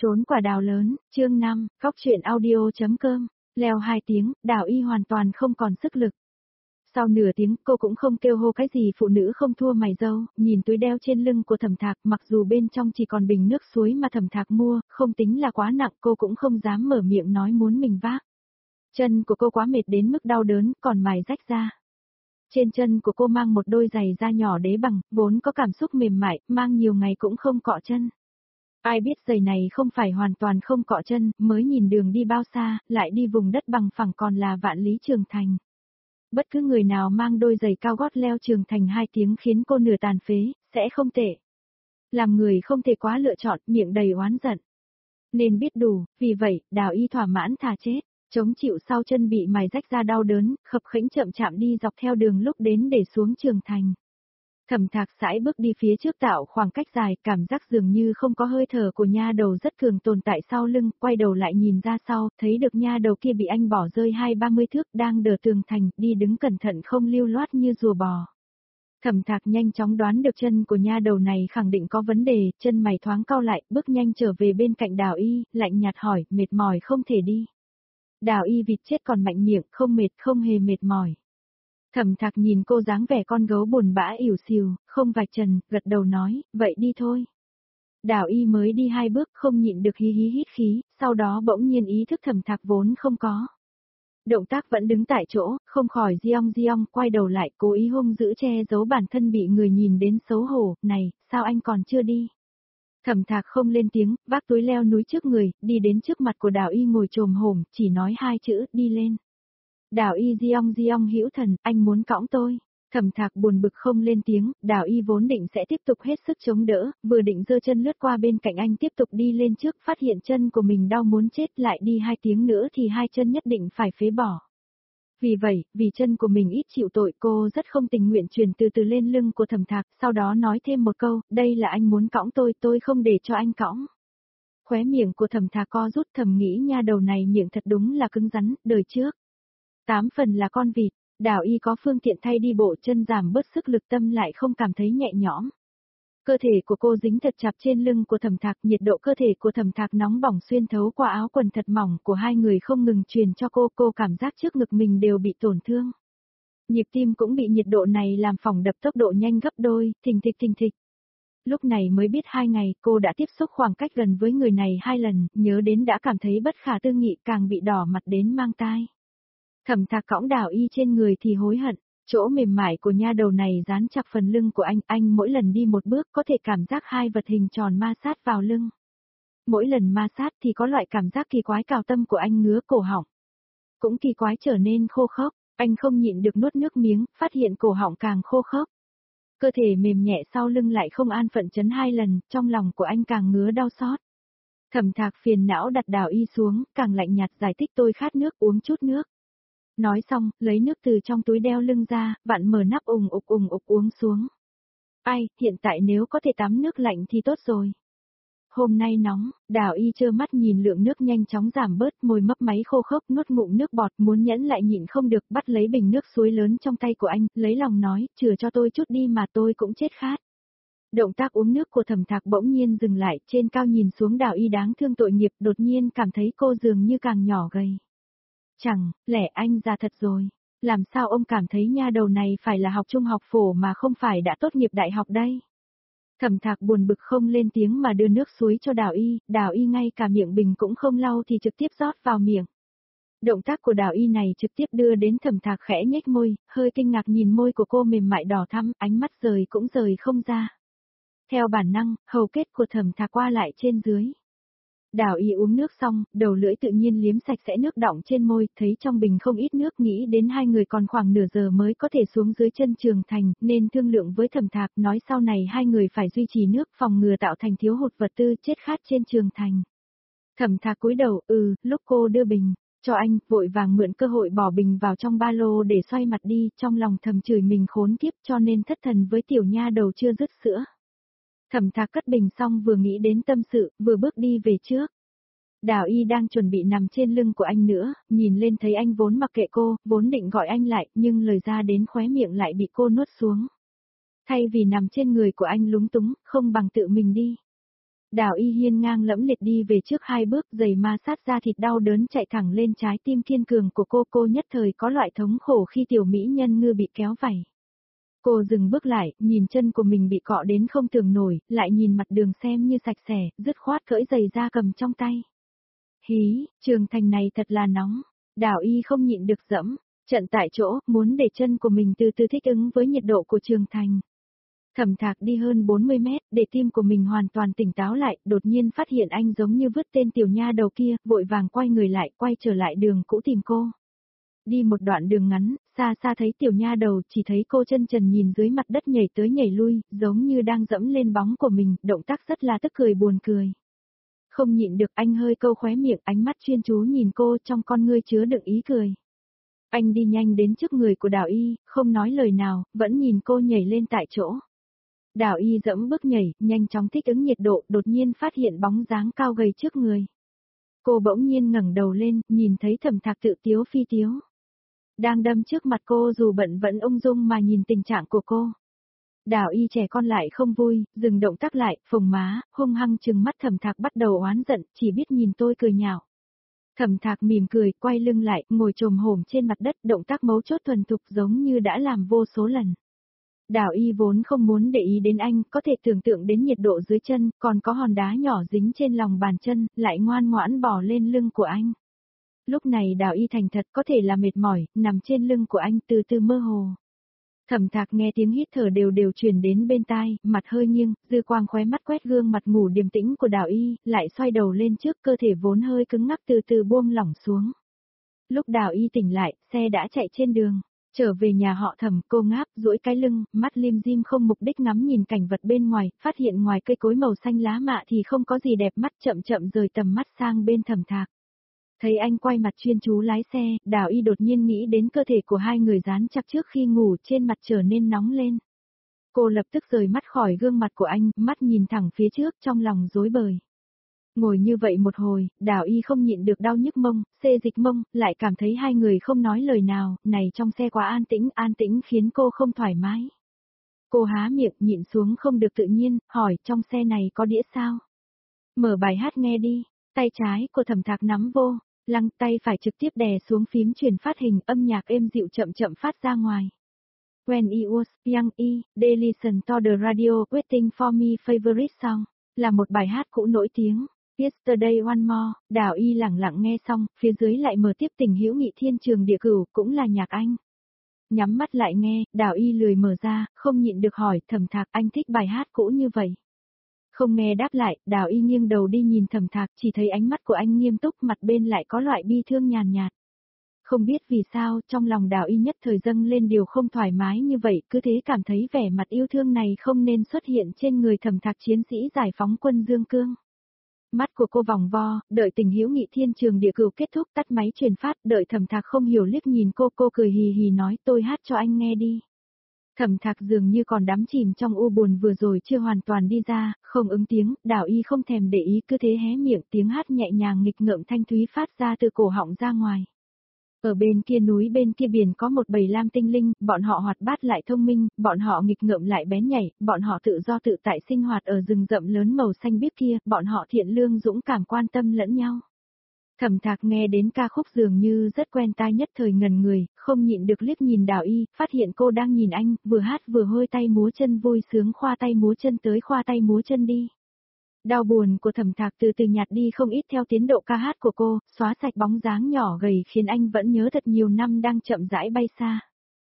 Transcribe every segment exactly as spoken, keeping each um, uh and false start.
Trốn quả đào lớn, chương năm, góc truyện audio.com, leo hai tiếng, Đào Y hoàn toàn không còn sức lực. Sau nửa tiếng cô cũng không kêu hô cái gì phụ nữ không thua mày dâu, nhìn túi đeo trên lưng của Thẩm Thạc mặc dù bên trong chỉ còn bình nước suối mà Thẩm Thạc mua, không tính là quá nặng cô cũng không dám mở miệng nói muốn mình vác. Chân của cô quá mệt đến mức đau đớn còn mài rách ra. Trên chân của cô mang một đôi giày da nhỏ đế bằng, vốn có cảm xúc mềm mại, mang nhiều ngày cũng không cọ chân. Ai biết giày này không phải hoàn toàn không cọ chân, mới nhìn đường đi bao xa, lại đi vùng đất bằng phẳng còn là Vạn Lý Trường Thành. Bất cứ người nào mang đôi giày cao gót leo Trường Thành hai tiếng khiến cô nửa tàn phế, sẽ không tệ. Làm người không thể quá lựa chọn, miệng đầy oán giận. Nên biết đủ, vì vậy, Đào Y thỏa mãn thà chết, chống chịu sau chân bị mài rách ra đau đớn, khập khiễng chậm chạm đi dọc theo đường lúc đến để xuống Trường Thành. Thẩm Thạc sải bước đi phía trước tạo khoảng cách dài, cảm giác dường như không có hơi thở của nha đầu rất cường tồn tại sau lưng, quay đầu lại nhìn ra sau, thấy được nha đầu kia bị anh bỏ rơi hai ba mươi thước đang đỡ tường thành, đi đứng cẩn thận không lưu loát như rùa bò. Thẩm Thạc nhanh chóng đoán được chân của nha đầu này khẳng định có vấn đề, chân mày thoáng cau lại, bước nhanh trở về bên cạnh Đào Y, lạnh nhạt hỏi, mệt mỏi không thể đi. Đào Y vịt chết còn mạnh miệng, không mệt, không hề mệt mỏi. Thẩm Thạc nhìn cô dáng vẻ con gấu buồn bã ỉu xìu, không vạch trần, gật đầu nói, vậy đi thôi. Đào Y mới đi hai bước không nhịn được hí hí hít khí, sau đó bỗng nhiên ý thức Thẩm Thạc vốn không có. Động tác vẫn đứng tại chỗ, không khỏi giong giong, quay đầu lại cố ý hung dữ che giấu bản thân bị người nhìn đến xấu hổ, này, sao anh còn chưa đi? Thẩm Thạc không lên tiếng, vác túi leo núi trước người, đi đến trước mặt của Đào Y ngồi chồm hổm, chỉ nói hai chữ, đi lên. Đào Y giong giong hữu thần, anh muốn cõng tôi. Thẩm Thạc buồn bực không lên tiếng, Đào Y vốn định sẽ tiếp tục hết sức chống đỡ, vừa định giơ chân lướt qua bên cạnh anh tiếp tục đi lên trước, phát hiện chân của mình đau muốn chết, lại đi hai tiếng nữa thì hai chân nhất định phải phế bỏ. Vì vậy, vì chân của mình ít chịu tội, cô rất không tình nguyện truyền từ từ lên lưng của Thẩm Thạc, sau đó nói thêm một câu, đây là anh muốn cõng tôi, tôi không để cho anh cõng. Khóe miệng của Thẩm Thạc co rút, thầm nghĩ nha đầu này miệng thật đúng là cứng rắn, đời trước. Tám phần là con vịt. Đào Y có phương tiện thay đi bộ, chân giảm bớt sức lực, tâm lại không cảm thấy nhẹ nhõm. Cơ thể của cô dính thật chặt trên lưng của Thẩm Thạc, nhiệt độ cơ thể của Thẩm Thạc nóng bỏng xuyên thấu qua áo quần thật mỏng của hai người không ngừng truyền cho cô, cô cảm giác trước ngực mình đều bị tổn thương. Nhịp tim cũng bị nhiệt độ này làm phỏng đập tốc độ nhanh gấp đôi, thình thịch thình thịch. Lúc này mới biết hai ngày cô đã tiếp xúc khoảng cách gần với người này hai lần, nhớ đến đã cảm thấy bất khả tư nghị, càng bị đỏ mặt đến mang tai. Thẩm Thạc cõng Đào Y trên người thì hối hận, chỗ mềm mại của nha đầu này dán chặt phần lưng của anh, anh mỗi lần đi một bước có thể cảm giác hai vật hình tròn ma sát vào lưng. Mỗi lần ma sát thì có loại cảm giác kỳ quái cào tâm của anh ngứa cổ họng. Cũng kỳ quái trở nên khô khốc, anh không nhịn được nuốt nước miếng, phát hiện cổ họng càng khô khốc. Cơ thể mềm nhẹ sau lưng lại không an phận chấn hai lần, trong lòng của anh càng ngứa đau xót. Thẩm Thạc phiền não đặt Đào Y xuống, càng lạnh nhạt giải thích tôi khát nước, uống chút nước. Nói xong, lấy nước từ trong túi đeo lưng ra, vặn mở nắp ùng ục ùng ục uống xuống. Ai, hiện tại nếu có thể tắm nước lạnh thì tốt rồi. Hôm nay nóng, Đào Y trơ mắt nhìn lượng nước nhanh chóng giảm bớt, môi mấp máy khô khốc nuốt ngụm nước bọt, muốn nhẫn lại nhịn không được, bắt lấy bình nước suối lớn trong tay của anh, lấy lòng nói, chừa cho tôi chút đi mà tôi cũng chết khát. Động tác uống nước của Thẩm Thạc bỗng nhiên dừng lại, trên cao nhìn xuống Đào Y đáng thương tội nghiệp, đột nhiên cảm thấy cô dường như càng nhỏ gầy. Chẳng, lẽ anh già thật rồi, làm sao ông cảm thấy nha đầu này phải là học trung học phổ mà không phải đã tốt nghiệp đại học đây? Thẩm Thạc buồn bực không lên tiếng mà đưa nước suối cho Đào Y, Đào Y ngay cả miệng bình cũng không lau thì trực tiếp rót vào miệng. Động tác của Đào Y này trực tiếp đưa đến Thẩm Thạc khẽ nhếch môi, hơi kinh ngạc nhìn môi của cô mềm mại đỏ thắm, ánh mắt rời cũng rời không ra. Theo bản năng, hầu kết của Thẩm Thạc qua lại trên dưới. Đào Y uống nước xong, đầu lưỡi tự nhiên liếm sạch sẽ nước đọng trên môi, thấy trong bình không ít nước, nghĩ đến hai người còn khoảng nửa giờ mới có thể xuống dưới chân Trường Thành, nên thương lượng với Thẩm Thạc, nói sau này hai người phải duy trì nước phòng ngừa tạo thành thiếu hụt vật tư chết khát trên Trường Thành. Thẩm Thạc cúi đầu, ừ, lúc cô đưa bình cho anh, vội vàng mượn cơ hội bỏ bình vào trong ba lô để xoay mặt đi, trong lòng thầm chửi mình khốn kiếp cho nên thất thần với tiểu nha đầu chưa dứt sữa. Thẩm Thạc cất bình xong vừa nghĩ đến tâm sự, vừa bước đi về trước. Đào Y đang chuẩn bị nằm trên lưng của anh nữa, nhìn lên thấy anh vốn mặc kệ cô, vốn định gọi anh lại, nhưng lời ra đến khóe miệng lại bị cô nuốt xuống. Thay vì nằm trên người của anh lúng túng, không bằng tự mình đi. Đào Y hiên ngang lẫm liệt đi về trước hai bước, giày ma sát ra thịt đau đớn chạy thẳng lên trái tim kiên cường của cô, cô nhất thời có loại thống khổ khi tiểu mỹ nhân ngư bị kéo vảy. Cô dừng bước lại, nhìn chân của mình bị cọ đến không tưởng nổi, lại nhìn mặt đường xem như sạch sẽ, dứt khoát cởi giày ra cầm trong tay. Hí, Trường Thành này thật là nóng. Đào Y không nhịn được dẫm, trận tại chỗ, muốn để chân của mình từ từ thích ứng với nhiệt độ của Trường Thành. Thẩm Thạc đi hơn bốn mươi mét, để tim của mình hoàn toàn tỉnh táo lại, đột nhiên phát hiện anh giống như vứt tên tiểu nha đầu kia, vội vàng quay người lại, quay trở lại đường cũ tìm cô. Đi một đoạn đường ngắn, xa xa thấy tiểu nha đầu, chỉ thấy cô chân trần nhìn dưới mặt đất nhảy tới nhảy lui, giống như đang dẫm lên bóng của mình, động tác rất là tức cười buồn cười. Không nhịn được anh hơi câu khóe miệng, ánh mắt chuyên chú nhìn cô, trong con ngươi chứa đựng ý cười. Anh đi nhanh đến trước người của Đào Y, không nói lời nào, vẫn nhìn cô nhảy lên tại chỗ. Đào Y dẫm bước nhảy, nhanh chóng thích ứng nhiệt độ, đột nhiên phát hiện bóng dáng cao gầy trước người. Cô bỗng nhiên ngẩng đầu lên, nhìn thấy Thẩm Thạc tự tiếu phi tiếu. Đang đâm trước mặt cô dù bận vẫn ung dung mà nhìn tình trạng của cô. Đào Y trẻ con lại không vui, dừng động tác lại, phồng má, hung hăng trừng mắt Thẩm Thạc bắt đầu oán giận, chỉ biết nhìn tôi cười nhạo. Thẩm Thạc mỉm cười, quay lưng lại, ngồi chồm hổm trên mặt đất, động tác mấu chốt thuần thục giống như đã làm vô số lần. Đào Y vốn không muốn để ý đến anh, có thể tưởng tượng đến nhiệt độ dưới chân, còn có hòn đá nhỏ dính trên lòng bàn chân, lại ngoan ngoãn bò lên lưng của anh. Lúc này Đào Y thành thật có thể là mệt mỏi, nằm trên lưng của anh từ từ mơ hồ. Thẩm Thạc nghe tiếng hít thở đều đều truyền đến bên tai, mặt hơi nghiêng, dư quang khóe mắt quét gương mặt ngủ điềm tĩnh của Đào Y, lại xoay đầu lên trước, cơ thể vốn hơi cứng ngắc từ từ buông lỏng xuống. Lúc Đào Y tỉnh lại, xe đã chạy trên đường. Trở về nhà họ Thẩm, cô ngáp, duỗi cái lưng, mắt lim dim không mục đích ngắm nhìn cảnh vật bên ngoài, phát hiện ngoài cây cối màu xanh lá mạ thì không có gì đẹp mắt, chậm chậm rời tầm mắt sang bên Thẩm Thạc. Thấy anh quay mặt chuyên chú lái xe, Đào Y đột nhiên nghĩ đến cơ thể của hai người dán chặt trước khi ngủ, trên mặt trở nên nóng lên. Cô lập tức rời mắt khỏi gương mặt của anh, mắt nhìn thẳng phía trước, trong lòng rối bời. Ngồi như vậy một hồi, Đào Y không nhịn được đau nhức mông, xê dịch mông, lại cảm thấy hai người không nói lời nào, này trong xe quá an tĩnh, an tĩnh khiến cô không thoải mái. Cô há miệng, nhịn xuống không được tự nhiên, hỏi trong xe này có đĩa sao? Mở bài hát nghe đi, tay trái của Thẩm Thạc nắm vô, lăng tay phải trực tiếp đè xuống phím truyền phát hình, âm nhạc êm dịu chậm chậm phát ra ngoài. When I was young, I, they listen to the radio, waiting for me favorite song, là một bài hát cũ nổi tiếng. Yesterday One More, Đào Y lẳng lặng nghe xong, phía dưới lại mở tiếp Tình Hữu Nghị Thiên Trường Địa Cửu, cũng là nhạc Anh. Nhắm mắt lại nghe, Đào Y lười mở ra, không nhịn được hỏi, Thẩm Thạc anh thích bài hát cũ như vậy. Không nghe đáp lại, Đào Y nghiêng đầu đi nhìn Thẩm Thạc, chỉ thấy ánh mắt của anh nghiêm túc, mặt bên lại có loại bi thương nhàn nhạt. Không biết vì sao, trong lòng Đào Y nhất thời dâng lên điều không thoải mái như vậy, cứ thế cảm thấy vẻ mặt yêu thương này không nên xuất hiện trên người Thẩm Thạc chiến sĩ giải phóng quân Dương Cương. Mắt của cô vòng vo, đợi Tình Hữu Nghị Thiên Trường Địa Cửu kết thúc tắt máy truyền phát, đợi Thẩm Thạc không hiểu liếc nhìn cô, cô cười hì hì nói tôi hát cho anh nghe đi. Thẩm Thạc dường như còn đắm chìm trong u buồn vừa rồi chưa hoàn toàn đi ra, không ứng tiếng, Đào Y không thèm để ý cứ thế hé miệng, tiếng hát nhẹ nhàng nghịch ngợm thanh thúy phát ra từ cổ họng ra ngoài. Ở bên kia núi bên kia biển có một bầy lam tinh linh, bọn họ hoạt bát lại thông minh, bọn họ nghịch ngợm lại bén nhảy, bọn họ tự do tự tại sinh hoạt ở rừng rậm lớn màu xanh biếc kia, bọn họ thiện lương dũng cảm quan tâm lẫn nhau. Thẩm Thạc nghe đến ca khúc dường như rất quen tai, nhất thời ngần người, không nhịn được liếc nhìn Đào Y, phát hiện cô đang nhìn anh, vừa hát vừa hôi tay múa chân vui sướng khoa tay múa chân tới khoa tay múa chân đi. Đau buồn của Thẩm Thạc từ từ nhạt đi không ít theo tiến độ ca hát của cô, xóa sạch bóng dáng nhỏ gầy khiến anh vẫn nhớ thật nhiều năm đang chậm rãi bay xa.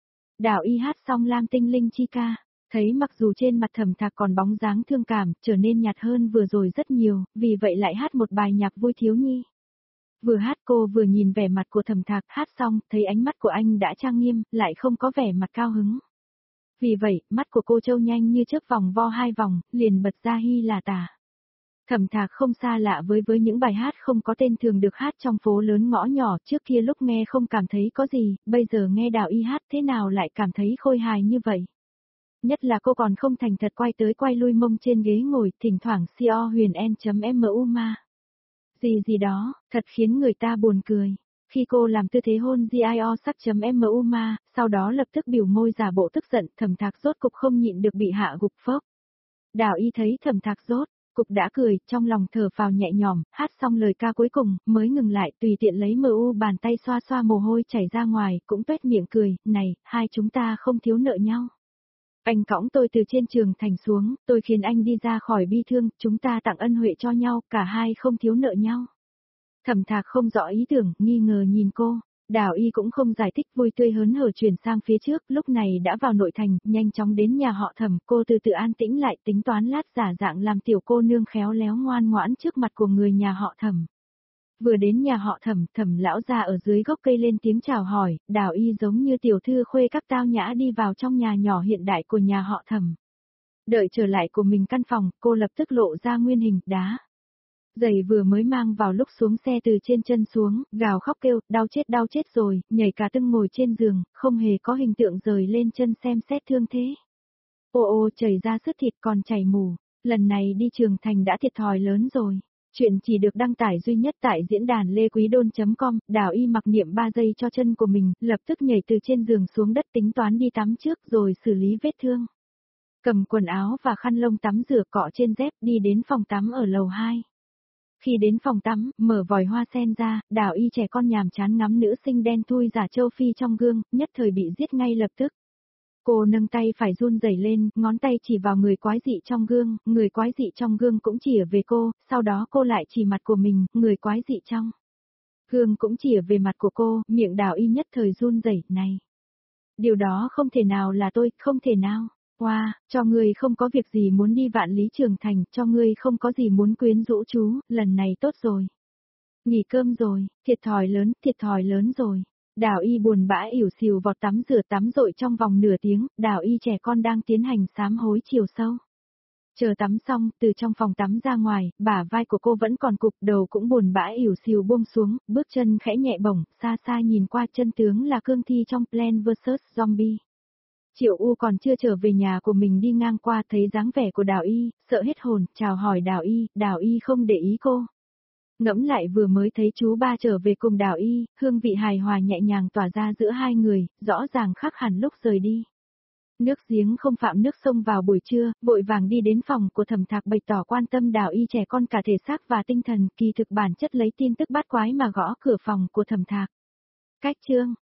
Đào Y hát xong Lam Tinh Linh chi ca, thấy mặc dù trên mặt Thẩm Thạc còn bóng dáng thương cảm, trở nên nhạt hơn vừa rồi rất nhiều, vì vậy lại hát một bài nhạc vui thiếu nhi. Vừa hát cô vừa nhìn vẻ mặt của Thẩm Thạc, hát xong, thấy ánh mắt của anh đã trang nghiêm, lại không có vẻ mặt cao hứng. Vì vậy, mắt của cô trâu nhanh như chớp vòng vo hai vòng, liền bật ra hi là tả. Thẩm Thạc không xa lạ với với những bài hát không có tên thường được hát trong phố lớn ngõ nhỏ, trước kia lúc nghe không cảm thấy có gì, bây giờ nghe Đào Y hát thế nào lại cảm thấy khôi hài như vậy. Nhất là cô còn không thành thật quay tới quay lui mông trên ghế ngồi, thỉnh thoảng co huyền n.mu ma. Gì gì đó, thật khiến người ta buồn cười. Khi cô làm tư thế hôn gio sắc.mu ma, sau đó lập tức biểu môi giả bộ tức giận, Thẩm Thạc rốt cục không nhịn được bị hạ gục phốc. Đào Y thấy Thẩm Thạc rốt Cục đã cười, trong lòng thở phào nhẹ nhõm, hát xong lời ca cuối cùng, mới ngừng lại, tùy tiện lấy mờ u bàn tay xoa xoa mồ hôi chảy ra ngoài, cũng tuét miệng cười, này, hai chúng ta không thiếu nợ nhau. Anh cõng tôi từ trên trường thành xuống, tôi khiến anh đi ra khỏi bi thương, chúng ta tặng ân huệ cho nhau, cả hai không thiếu nợ nhau. Thẩm Thạc không rõ ý tưởng, nghi ngờ nhìn cô. Đào Y cũng không giải thích, vui tươi hớn hở chuyển sang phía trước, lúc này đã vào nội thành, nhanh chóng đến nhà họ Thẩm, cô từ từ an tĩnh lại, tính toán lát giả dạng làm tiểu cô nương khéo léo ngoan ngoãn trước mặt của người nhà họ Thẩm. Vừa đến nhà họ Thẩm, Thẩm lão gia ở dưới gốc cây lên tiếng chào hỏi, Đào Y giống như tiểu thư khuê các tao nhã đi vào trong nhà nhỏ hiện đại của nhà họ Thẩm. Đợi trở lại của mình căn phòng, cô lập tức lộ ra nguyên hình, đá. Giày vừa mới mang vào lúc xuống xe từ trên chân xuống, gào khóc kêu, đau chết đau chết rồi, nhảy cả tưng ngồi trên giường, không hề có hình tượng rời lên chân xem xét thương thế. Ô ô chảy ra sứt thịt còn chảy mù, lần này đi trường thành đã thiệt thòi lớn rồi. Chuyện chỉ được đăng tải duy nhất tại diễn đàn lê quý đôn chấm com, Đào Y mặc niệm ba giây cho chân của mình, lập tức nhảy từ trên giường xuống đất tính toán đi tắm trước rồi xử lý vết thương. Cầm quần áo và khăn lông tắm rửa cọ trên dép đi đến phòng tắm ở lầu hai. Khi đến phòng tắm, mở vòi hoa sen ra, Đào Y trẻ con nhàm chán ngắm nữ sinh đen thui giả châu Phi trong gương, nhất thời bị giết ngay lập tức. Cô nâng tay phải run rẩy lên, ngón tay chỉ vào người quái dị trong gương, người quái dị trong gương cũng chỉ về cô, sau đó cô lại chỉ mặt của mình, người quái dị trong gương cũng chỉ về mặt của cô, miệng Đào Y nhất thời run rẩy, này. Điều đó không thể nào là tôi, không thể nào. Wow, cho ngươi không có việc gì muốn đi Vạn Lý Trường Thành, cho ngươi không có gì muốn quyến rũ chú, lần này tốt rồi. Nghỉ cơm rồi, thiệt thòi lớn, thiệt thòi lớn rồi. Đào Y buồn bã ỉu xìu vọt tắm rửa tắm rội trong vòng nửa tiếng, Đào Y trẻ con đang tiến hành sám hối chiều sâu. Chờ tắm xong, từ trong phòng tắm ra ngoài, bả vai của cô vẫn còn cục, đầu cũng buồn bã ỉu xìu buông xuống, bước chân khẽ nhẹ bổng, xa xa nhìn qua chân tướng là cương thi trong Plants versus. Zombie. Triệu U còn chưa trở về nhà của mình đi ngang qua thấy dáng vẻ của Đào Y, sợ hết hồn, chào hỏi Đào Y, Đào Y không để ý cô. Ngẫm lại vừa mới thấy chú ba trở về cùng Đào Y, hương vị hài hòa nhẹ nhàng tỏa ra giữa hai người, rõ ràng khác hẳn lúc rời đi. Nước giếng không phạm nước sông vào buổi trưa, vội vàng đi đến phòng của Thẩm Thạc bày tỏ quan tâm Đào Y trẻ con cả thể xác và tinh thần, kỳ thực bản chất lấy tin tức bát quái mà gõ cửa phòng của Thẩm Thạc. Cách chương